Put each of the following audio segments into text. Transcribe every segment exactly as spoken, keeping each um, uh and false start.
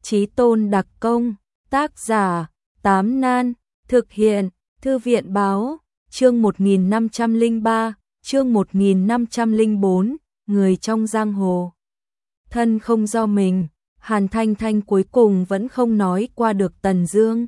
Chí Tôn đặc công, tác giả, Tám Nan, thực hiện, Thư viện báo, chương một nghìn năm trăm lẻ ba, chương một nghìn năm trăm lẻ bốn, người trong giang hồ. Thân không do mình, Hàn Thanh Thanh cuối cùng vẫn không nói qua được Tần Dương.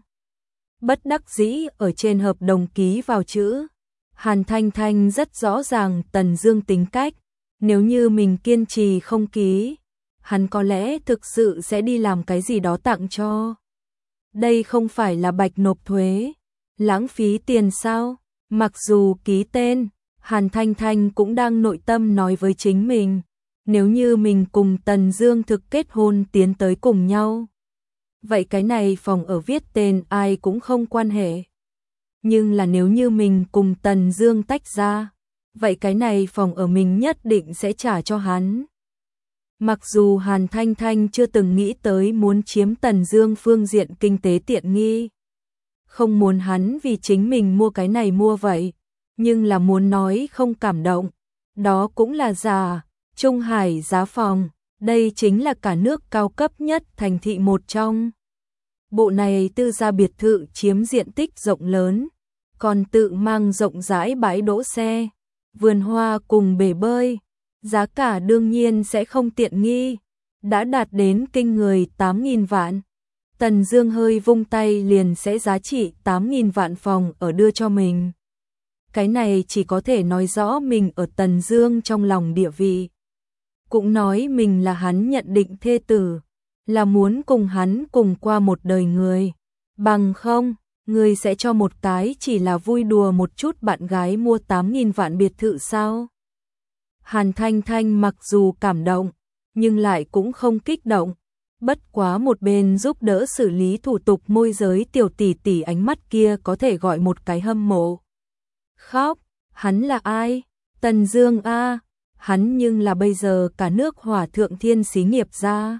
Bất đắc dĩ ở trên hợp đồng ký vào chữ. Hàn Thanh Thanh rất rõ ràng Tần Dương tính cách, nếu như mình kiên trì không ký, hắn có lẽ thực sự sẽ đi làm cái gì đó tặng cho. Đây không phải là bạch nộp thuế, lãng phí tiền sao? Mặc dù ký tên, Hàn Thanh Thanh cũng đang nội tâm nói với chính mình, nếu như mình cùng Tần Dương thực kết hôn tiến tới cùng nhau, vậy cái này phòng ở viết tên ai cũng không quan hệ. Nhưng là nếu như mình cùng Tần Dương tách ra, vậy cái này phòng ở mình nhất định sẽ trả cho hắn. Mặc dù Hàn Thanh Thanh chưa từng nghĩ tới muốn chiếm Tần Dương phương diện kinh tế tiện nghi, không muốn hắn vì chính mình mua cái này mua vậy, nhưng là muốn nói không cảm động, đó cũng là giả. Trung Hải giá phòng, đây chính là cả nước cao cấp nhất thành thị một trong. Bộ này tư gia biệt thự chiếm diện tích rộng lớn, còn tự mang rộng rãi bãi đỗ xe, vườn hoa cùng bể bơi, giá cả đương nhiên sẽ không tiện nghi, đã đạt đến kinh người tám nghìn vạn. Tần Dương hơi vung tay liền sẽ giá trị tám nghìn vạn phòng ở đưa cho mình. Cái này chỉ có thể nói rõ mình ở Tần Dương trong lòng địa vị. Cũng nói mình là hắn nhận định thê tử, là muốn cùng hắn cùng qua một đời người. Bằng không, người sẽ cho một cái chỉ là vui đùa một chút bạn gái mua tám nghìn vạn biệt thự sao? Hàn Thanh Thanh mặc dù cảm động, nhưng lại cũng không kích động. Bất quá một bên giúp đỡ xử lý thủ tục môi giới tiểu tỷ tỷ ánh mắt kia có thể gọi một cái hâm mộ. Khóc, hắn là ai? Tần Dương a, hắn nhưng là bây giờ cả nước hỏa thượng thiên xí nghiệp gia,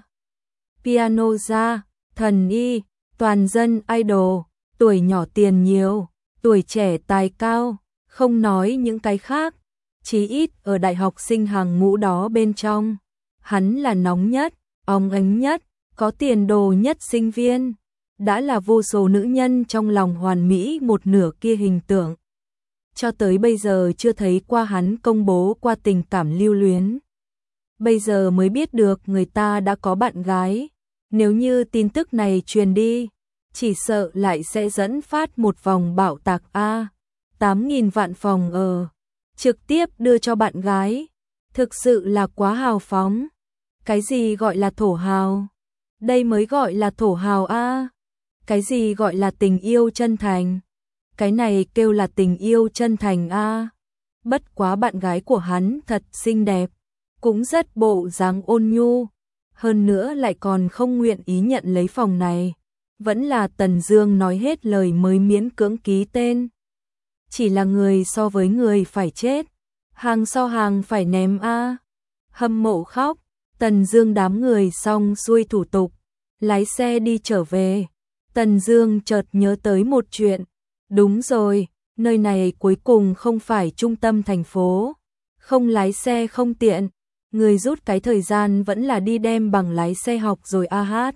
piano gia, thần y, toàn dân idol, tuổi nhỏ tiền nhiều, tuổi trẻ tài cao, không nói những cái khác, chí ít ở đại học sinh hàng ngũ đó bên trong, hắn là nóng nhất, óng ánh nhất, có tiền đồ nhất sinh viên, đã là vô số nữ nhân trong lòng hoàn mỹ một nửa kia hình tượng. Cho tới bây giờ chưa thấy qua hắn công bố qua tình cảm lưu luyến. Bây giờ mới biết được người ta đã có bạn gái. Nếu như tin tức này truyền đi, chỉ sợ lại sẽ dẫn phát một vòng bạo tạc a. tám nghìn vạn phòng ở, trực tiếp đưa cho bạn gái. Thực sự là quá hào phóng. Cái gì gọi là thổ hào? Đây mới gọi là thổ hào a. Cái gì gọi là tình yêu chân thành? Cái này kêu là tình yêu chân thành a. Bất quá bạn gái của hắn thật xinh đẹp, cũng rất bộ dáng ôn nhu, hơn nữa lại còn không nguyện ý nhận lấy phòng này. Vẫn là Tần Dương nói hết lời mới miễn cưỡng ký tên. Chỉ là người so với người phải chết, hàng so hàng phải ném a. Hâm mộ khóc. Tần Dương đám người xong xuôi thủ tục, lái xe đi trở về. Tần Dương chợt nhớ tới một chuyện. Đúng rồi, nơi này cuối cùng không phải trung tâm thành phố, không lái xe không tiện, người rút cái thời gian vẫn là đi đem bằng lái xe học rồi a hát.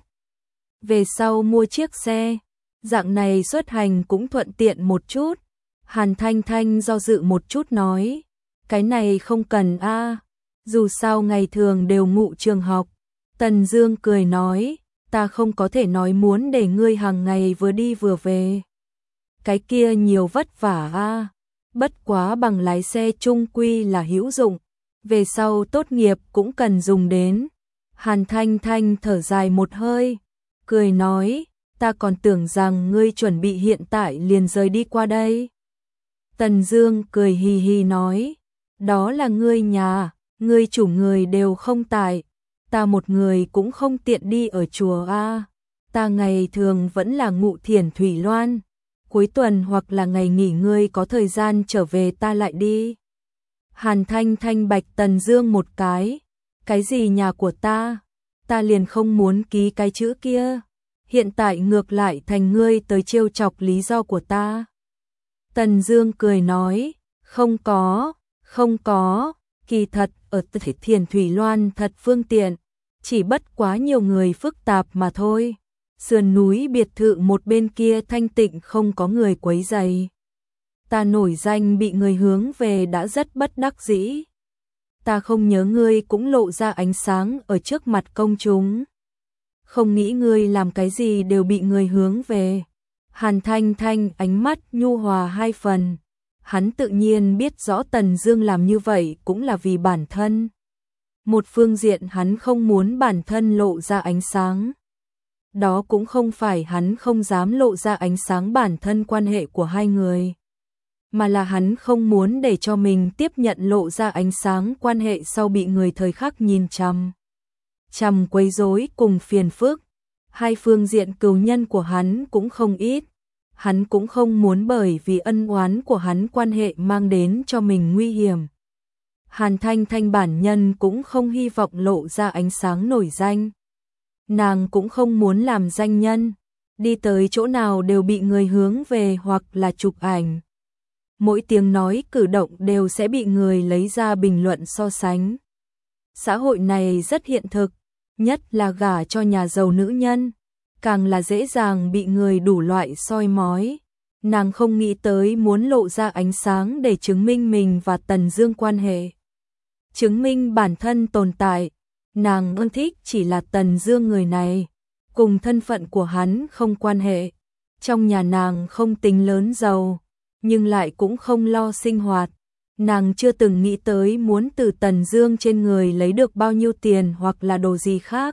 Về sau mua chiếc xe, dạng này xuất hành cũng thuận tiện một chút. Hàn Thanh Thanh do dự một chút nói, cái này không cần a, dù sao ngày thường đều ngụ trường học. Tần Dương cười nói, ta không có thể nói muốn để ngươi hàng ngày vừa đi vừa về. Cái kia nhiều vất vả a. Bất quá bằng lái xe chung quy là hữu dụng, về sau tốt nghiệp cũng cần dùng đến. Hàn Thanh Thanh thở dài một hơi, cười nói, ta còn tưởng rằng ngươi chuẩn bị hiện tại liền rời đi qua đây. Tần Dương cười hì hì nói, đó là ngươi nhà, ngươi chủ người đều không tại, ta một người cũng không tiện đi ở chùa a. Ta ngày thường vẫn là ngụ Thiền Thủy Loan. Cuối tuần hoặc là ngày nghỉ ngươi có thời gian trở về ta lại đi. Hàn Thanh Thanh bạch Tần Dương một cái. Cái gì nhà của ta? Ta liền không muốn ký cái chữ kia. Hiện tại ngược lại thành ngươi tới trêu chọc lý do của ta. Tần Dương cười nói, không có, không có, kỳ thật ở Thiền Thủy Loan thật phương tiện. chỉ bất quá nhiều người phức tạp mà thôi. Sườn núi biệt thự một bên kia thanh tịnh không có người quấy rầy. Ta nổi danh bị người hướng về đã rất bất đắc dĩ. Ta không nhớ ngươi cũng lộ ra ánh sáng ở trước mặt công chúng. Không nghĩ ngươi làm cái gì đều bị người hướng về. Hàn Thanh Thanh ánh mắt nhu hòa hai phần. Hắn tự nhiên biết rõ Tần Dương làm như vậy cũng là vì bản thân. Một phương diện hắn không muốn bản thân lộ ra ánh sáng. Đó cũng không phải hắn không dám lộ ra ánh sáng bản thân quan hệ của hai người, mà là hắn không muốn để cho mình tiếp nhận lộ ra ánh sáng quan hệ sau bị người thời khắc nhìn chằm chằm quấy rối cùng phiền phức. Hai phương diện cừu nhân của hắn cũng không ít. Hắn cũng không muốn bởi vì ân oán của hắn quan hệ mang đến cho mình nguy hiểm. Hàn Thanh Thanh bản nhân cũng không hy vọng lộ ra ánh sáng nổi danh. Nàng cũng không muốn làm danh nhân, đi tới chỗ nào đều bị người hướng về hoặc là chụp ảnh. Mỗi tiếng nói cử động đều sẽ bị người lấy ra bình luận so sánh. Xã hội này rất hiện thực, nhất là gả cho nhà giàu nữ nhân, càng là dễ dàng bị người đủ loại soi mói. Nàng không nghĩ tới muốn lộ ra ánh sáng để chứng minh mình và Tần Dương quan hệ, chứng minh bản thân tồn tại. Nàng ưa thích chỉ là Tần Dương người này, cùng thân phận của hắn không quan hệ. Trong nhà nàng không tính lớn giàu, nhưng lại cũng không lo sinh hoạt. Nàng chưa từng nghĩ tới muốn từ Tần Dương trên người lấy được bao nhiêu tiền hoặc là đồ gì khác.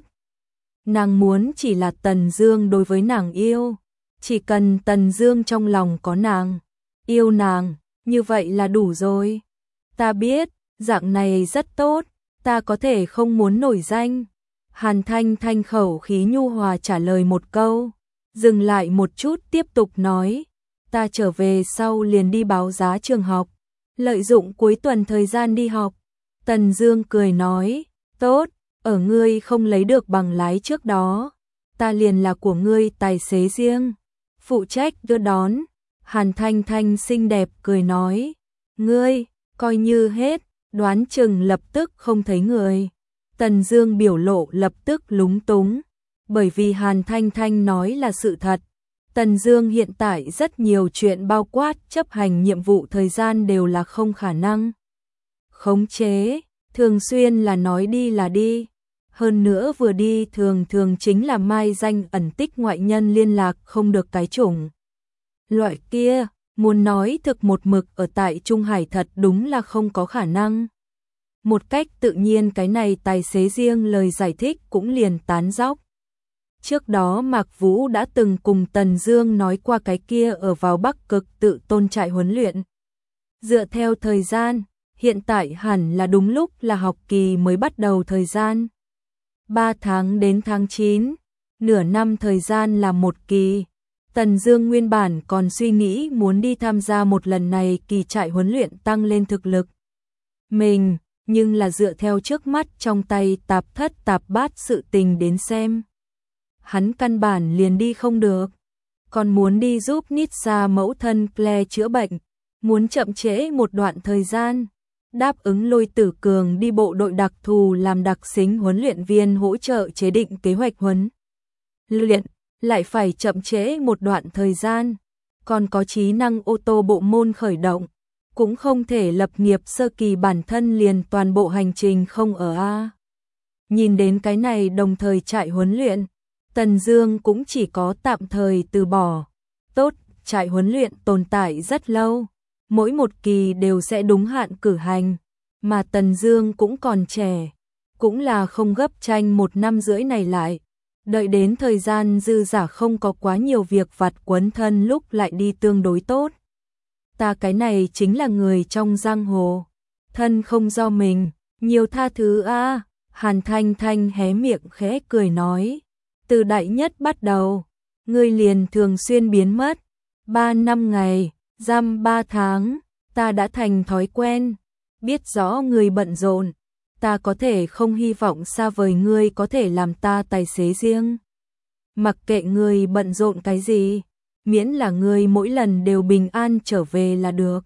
Nàng muốn chỉ là Tần Dương đối với nàng yêu, chỉ cần Tần Dương trong lòng có nàng, yêu nàng, như vậy là đủ rồi. Ta biết, dạng này rất tốt, ta có thể không muốn nổi danh. Hàn Thanh Thanh khẩu khí nhu hòa trả lời một câu, dừng lại một chút tiếp tục nói, ta trở về sau liền đi báo giá trường học, lợi dụng cuối tuần thời gian đi học. Tần Dương cười nói, tốt, ở ngươi không lấy được bằng lái trước đó, ta liền là của ngươi tài xế riêng, phụ trách đưa đón. Hàn Thanh Thanh xinh đẹp cười nói, ngươi, coi như hết, đoán chừng lập tức không thấy người. Tần Dương biểu lộ lập tức lúng túng, bởi vì Hàn Thanh Thanh nói là sự thật. Tần Dương hiện tại rất nhiều chuyện bao quát chấp hành nhiệm vụ thời gian đều là không khả năng khống chế, thường xuyên là nói đi là đi. Hơn nữa vừa đi thường thường chính là mai danh ẩn tích ngoại nhân liên lạc không được cái chủng loại kia, muốn nói thực một mực ở tại Trung Hải thật đúng là không có khả năng. Một cách tự nhiên cái này tài xế riêng lời giải thích cũng liền tán dóc. Trước đó Mạc Vũ đã từng cùng Tần Dương nói qua cái kia ở vào Bắc Cực tự tôn trại huấn luyện. Dựa theo thời gian, hiện tại hẳn là đúng lúc là học kỳ mới bắt đầu thời gian. ba tháng đến tháng chín, nửa năm thời gian là một kỳ. Tần Dương nguyên bản còn suy nghĩ muốn đi tham gia một lần này kỳ trại huấn luyện tăng lên thực lực mình, nhưng là dựa theo trước mắt trong tay tạp thất tạp bát sự tình đến xem, hắn căn bản liền đi không được. Còn muốn đi giúp Nitsa mẫu thân Claire chữa bệnh, muốn chậm trễ một đoạn thời gian, đáp ứng Lôi Tử Cường đi bộ đội đặc thù làm đặc xính huấn luyện viên hỗ trợ chế định kế hoạch huấn luyện, lại phải chậm trễ một đoạn thời gian. Còn có trí năng ô tô bộ môn khởi động, cũng không thể lập nghiệp sơ kỳ bản thân liền toàn bộ hành trình không ở a. Nhìn đến cái này đồng thời trại huấn luyện, Tần Dương cũng chỉ có tạm thời từ bỏ. Tốt, trại huấn luyện tồn tại rất lâu, mỗi một kỳ đều sẽ đúng hạn cử hành, mà Tần Dương cũng còn trẻ, cũng là không gấp tranh một năm rưỡi này lại. Đợi đến thời gian dư giả không có quá nhiều việc vặt quấn thân lúc lại đi tương đối tốt. Ta cái này chính là người trong giang hồ, thân không do mình, nhiều tha thứ a. À. Hàn Thanh Thanh hé miệng khẽ cười nói, từ đại nhất bắt đầu, ngươi liền thường xuyên biến mất, ba năm ngày, giam ba tháng, ta đã thành thói quen, biết rõ ngươi bận rộn, ta có thể không hy vọng xa vời ngươi có thể làm ta tài xế riêng. Mặc kệ ngươi bận rộn cái gì, miễn là ngươi mỗi lần đều bình an trở về là được.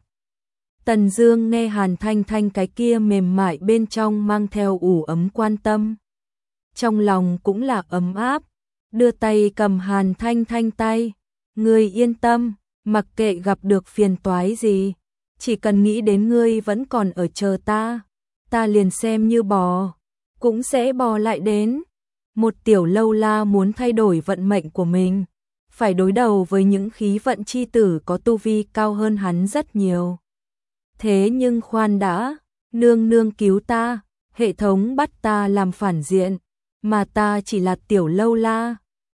Tần Dương nghe Hàn Thanh Thanh cái kia mềm mại bên trong mang theo ủ ấm quan tâm, trong lòng cũng là ấm áp, đưa tay cầm Hàn Thanh Thanh tay, ngươi yên tâm, mặc kệ gặp được phiền toái gì, chỉ cần nghĩ đến ngươi vẫn còn ở chờ ta, ta liền xem như bò, cũng sẽ bò lại đến. Một tiểu lâu la muốn thay đổi vận mệnh của mình, phải đối đầu với những khí vận chi tử có tu vi cao hơn hắn rất nhiều. Thế nhưng khoan đã, nương nương cứu ta, hệ thống bắt ta làm phản diện, mà ta chỉ là tiểu lâu la,